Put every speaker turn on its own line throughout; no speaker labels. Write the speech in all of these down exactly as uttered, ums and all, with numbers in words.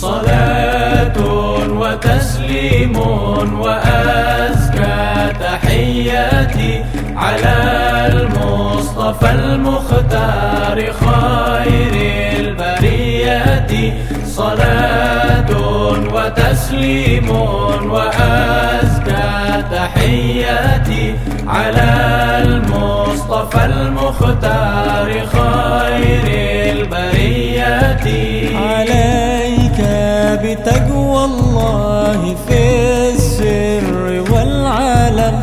صلاة وتسليم وأزكى تحياتي على المصطفى المختار خير البريات. صلاة وتسليم وأزكى تحياتي على المصطفى المختار خير البريات.
عليك بتقوى الله في السر والعلن،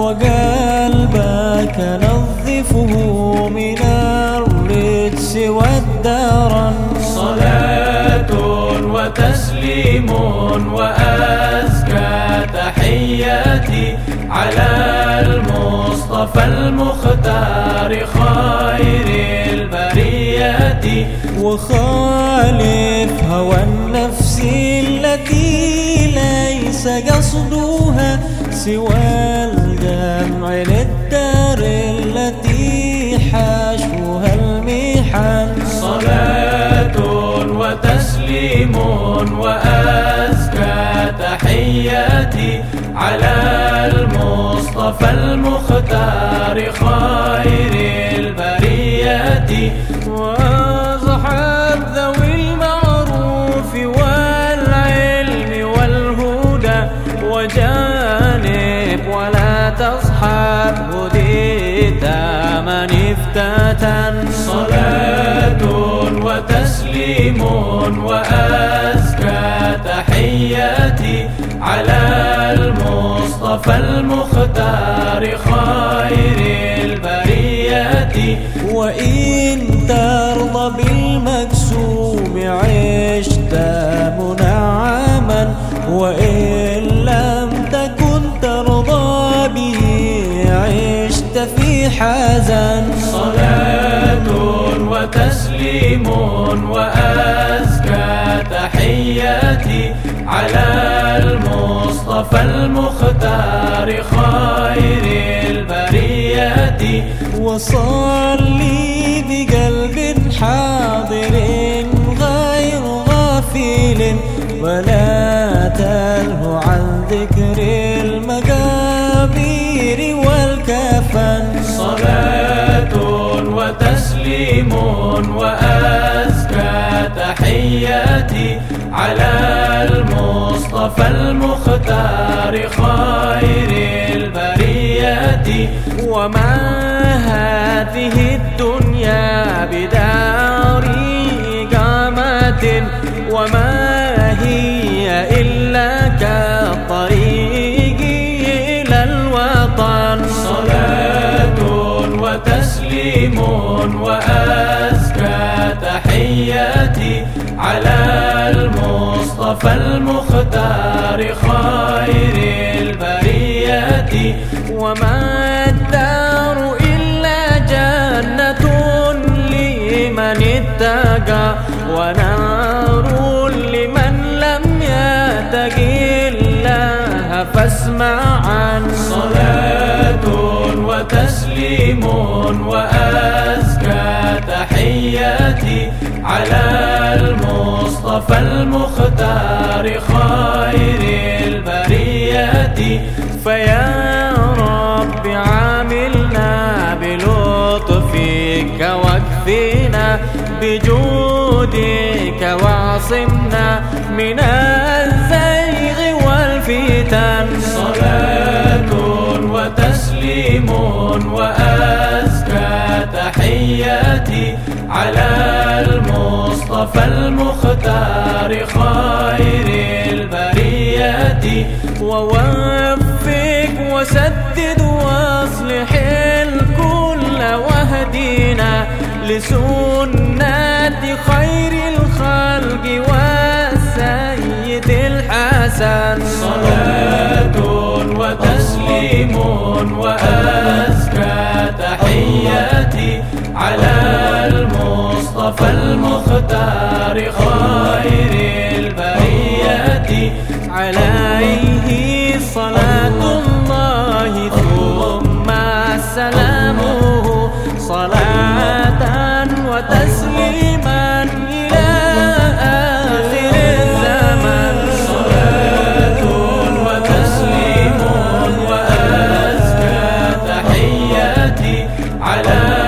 وقلبك نظفه من الرجس والدرن.
صلاة وتسليم وأزكى تحياتي على المصطفى المختار خير البريات.
وخالف هوى النفس التي ليس قصدها سوى الجمع للدار التي حاشوها المحن.
صلاة وتسليم وأزكى تحياتي على المصطفى المختار خير البريات.
وصحب ذوي المعروف والعلم والهدى، وجانب ولا تصحب هديت من افتتن.
صلاة وتسليم وأزكى تحياتي على المصطفى المختار خير البريات.
وإن ترضى بالمكسوم عشت منعما، وإن لم تكن ترضى به عشت في حزن.
صلاة وتسليم وأزكى تحياتي على المصطفى المختار خير البريات.
وصلي بقلب حاضر غير غافل، ولا تله عن ذكر المقابر والكفن.
صلاة وتسليم وأزكى تحياتي على المصطفى المختار خير البريات.
وما هذه الدنيا بدار إقامة، وما هي إلا كالطريق إلى الوطن.
صلاة وتسليم وأزكى تحياتي على المصطفى المختار خير البريات.
وما الدار إلا جنة لمن اتقى، ونار لمن لم يتق الله فاسمع عن.
صلاة وتسليم وأزكى تحياتي على المصطفى المختار خير البريات.
فيا رب عاملنا بلطفك واكفنا بجودك، واعصمنا من الزيغ والفتن.
صلاة وتسليم وأزكى تحياتي على المصطفى المختار خير البريات.
ووفق وسدد واصلح الكل واهدنا لسنة خير الخلق والسيد الحسن.
صلاة وتسليم وأزكى تحياتي على المصطفى المختار خير البريات.
عليه صلاة الله ثم سلامه، صلاة وتسليما إلى آخر الزمان.
على